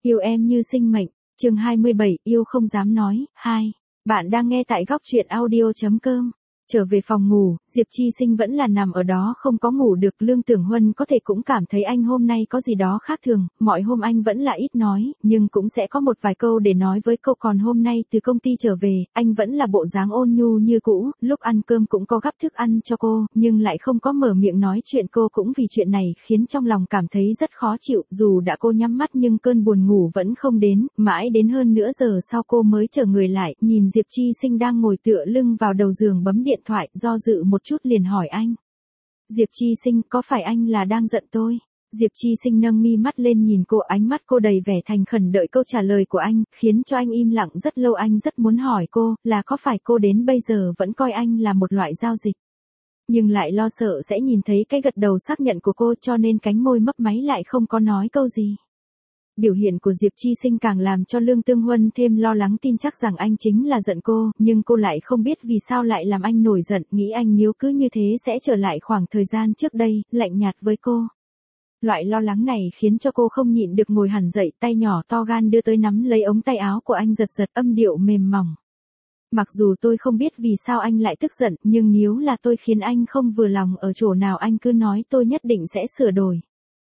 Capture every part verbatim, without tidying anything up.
Yêu em như sinh mệnh, chương hai mươi bảy, yêu không dám nói, hai. Bạn đang nghe tại góc truyện audio chấm com. Trở về phòng ngủ, Diệp Chi Sinh vẫn là nằm ở đó không có ngủ được. Lương Tưởng Huân có thể cũng cảm thấy anh hôm nay có gì đó khác thường, mọi hôm anh vẫn là ít nói, nhưng cũng sẽ có một vài câu để nói với cô. Còn hôm nay từ công ty trở về, anh vẫn là bộ dáng ôn nhu như cũ, lúc ăn cơm cũng có gắp thức ăn cho cô, nhưng lại không có mở miệng nói chuyện. Cô cũng vì chuyện này khiến trong lòng cảm thấy rất khó chịu, dù đã cô nhắm mắt nhưng cơn buồn ngủ vẫn không đến, mãi đến hơn nửa giờ sau cô mới trở người lại, nhìn Diệp Chi Sinh đang ngồi tựa lưng vào đầu giường bấm điện thoại, do dự một chút liền hỏi anh. Diệp Chi Sinh, có phải anh là đang giận tôi? Diệp Chi Sinh nâng mi mắt lên nhìn cô, ánh mắt cô đầy vẻ thành khẩn đợi câu trả lời của anh, khiến cho anh im lặng rất lâu. Anh rất muốn hỏi cô, là có phải cô đến bây giờ vẫn coi anh là một loại giao dịch? Nhưng lại lo sợ sẽ nhìn thấy cái gật đầu xác nhận của cô, cho nên cánh môi mấp máy lại không có nói câu gì. Biểu hiện của Diệp Chi Sinh càng làm cho Lương Tương Huân thêm lo lắng, tin chắc rằng anh chính là giận cô, nhưng cô lại không biết vì sao lại làm anh nổi giận, nghĩ anh nếu cứ như thế sẽ trở lại khoảng thời gian trước đây, lạnh nhạt với cô. Loại lo lắng này khiến cho cô không nhịn được ngồi hẳn dậy, tay nhỏ to gan đưa tới nắm lấy ống tay áo của anh, giật giật, âm điệu mềm mỏng. Mặc dù tôi không biết vì sao anh lại tức giận, nhưng nếu là tôi khiến anh không vừa lòng ở chỗ nào anh cứ nói, tôi nhất định sẽ sửa đổi.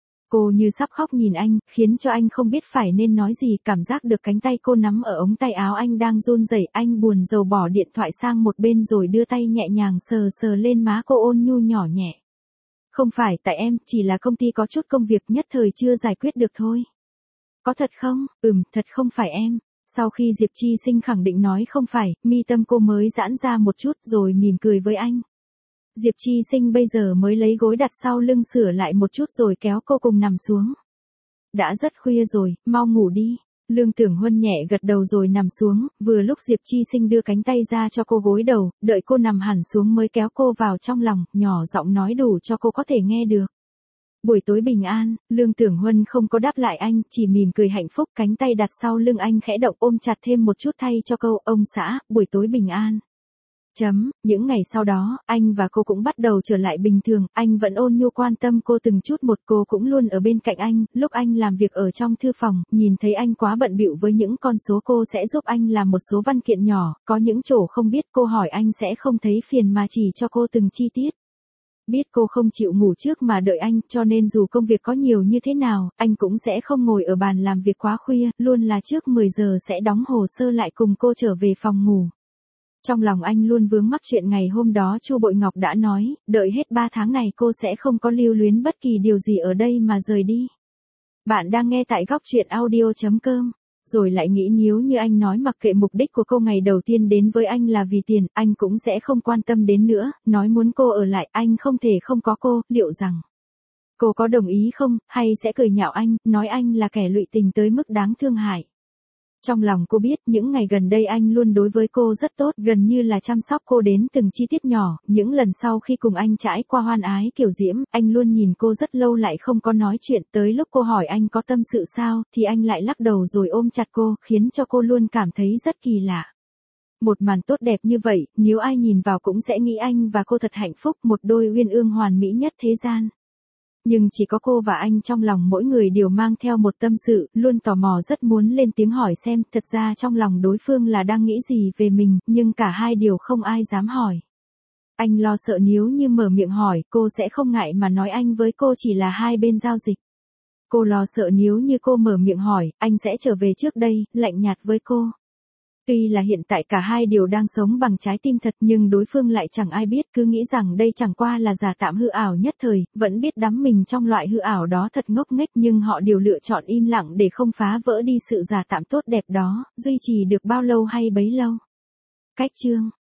Cô như sắp khóc nhìn anh, khiến cho anh không biết phải nên nói gì, cảm giác được cánh tay cô nắm ở ống tay áo anh đang run rẩy. Anh buồn rầu bỏ điện thoại sang một bên rồi đưa tay nhẹ nhàng sờ sờ lên má cô, ôn nhu nhỏ nhẹ. Không phải tại em, chỉ là công ty có chút công việc nhất thời chưa giải quyết được thôi. Có thật không? Ừm, thật không phải em. Sau khi Diệp Chi Sinh khẳng định nói không phải, mi tâm cô mới giãn ra một chút rồi mỉm cười với anh. Diệp Chi Sinh bây giờ mới lấy gối đặt sau lưng sửa lại một chút rồi kéo cô cùng nằm xuống. Đã rất khuya rồi, mau ngủ đi. Lương Tưởng Huân nhẹ gật đầu rồi nằm xuống, vừa lúc Diệp Chi Sinh đưa cánh tay ra cho cô gối đầu, đợi cô nằm hẳn xuống mới kéo cô vào trong lòng, nhỏ giọng nói đủ cho cô có thể nghe được. Buổi tối bình an. Lương Tưởng Huân không có đáp lại anh, chỉ mỉm cười hạnh phúc, cánh tay đặt sau lưng anh khẽ động, ôm chặt thêm một chút thay cho câu, ông xã, buổi tối bình an. Chấm, những ngày sau đó, anh và cô cũng bắt đầu trở lại bình thường, anh vẫn ôn nhu quan tâm cô từng chút một, cô cũng luôn ở bên cạnh anh. Lúc anh làm việc ở trong thư phòng, nhìn thấy anh quá bận bịu với những con số, cô sẽ giúp anh làm một số văn kiện nhỏ, có những chỗ không biết cô hỏi anh sẽ không thấy phiền mà chỉ cho cô từng chi tiết. Biết cô không chịu ngủ trước mà đợi anh, cho nên dù công việc có nhiều như thế nào, anh cũng sẽ không ngồi ở bàn làm việc quá khuya, luôn là trước mười giờ sẽ đóng hồ sơ lại cùng cô trở về phòng ngủ. Trong lòng anh luôn vướng mắc chuyện ngày hôm đó Chu Bội Ngọc đã nói, đợi hết ba tháng này cô sẽ không có lưu luyến bất kỳ điều gì ở đây mà rời đi. Bạn đang nghe tại góc truyện audio chấm com. Rồi lại nghĩ nếu như anh nói mặc kệ mục đích của cô ngày đầu tiên đến với anh là vì tiền, anh cũng sẽ không quan tâm đến nữa, nói muốn cô ở lại, anh không thể không có cô, liệu rằng cô có đồng ý không, hay sẽ cười nhạo anh, nói anh là kẻ lụy tình tới mức đáng thương hại. Trong lòng cô biết, những ngày gần đây anh luôn đối với cô rất tốt, gần như là chăm sóc cô đến từng chi tiết nhỏ. Những lần sau khi cùng anh trải qua hoan ái kiểu diễm, anh luôn nhìn cô rất lâu lại không có nói chuyện, tới lúc cô hỏi anh có tâm sự sao, thì anh lại lắc đầu rồi ôm chặt cô, khiến cho cô luôn cảm thấy rất kỳ lạ. Một màn tốt đẹp như vậy, nếu ai nhìn vào cũng sẽ nghĩ anh và cô thật hạnh phúc, một đôi uyên ương hoàn mỹ nhất thế gian. Nhưng chỉ có cô và anh, trong lòng mỗi người đều mang theo một tâm sự, luôn tò mò rất muốn lên tiếng hỏi xem thật ra trong lòng đối phương là đang nghĩ gì về mình, nhưng cả hai đều không ai dám hỏi. Anh lo sợ nếu như mở miệng hỏi, cô sẽ không ngại mà nói anh với cô chỉ là hai bên giao dịch. Cô lo sợ nếu như cô mở miệng hỏi, anh sẽ trở về trước đây, lạnh nhạt với cô. Tuy là hiện tại cả hai đều đang sống bằng trái tim thật, nhưng đối phương lại chẳng ai biết, cứ nghĩ rằng đây chẳng qua là giả tạm hư ảo nhất thời, vẫn biết đắm mình trong loại hư ảo đó thật ngốc nghếch, nhưng họ đều lựa chọn im lặng để không phá vỡ đi sự giả tạm tốt đẹp đó, duy trì được bao lâu hay bấy lâu. Cách chương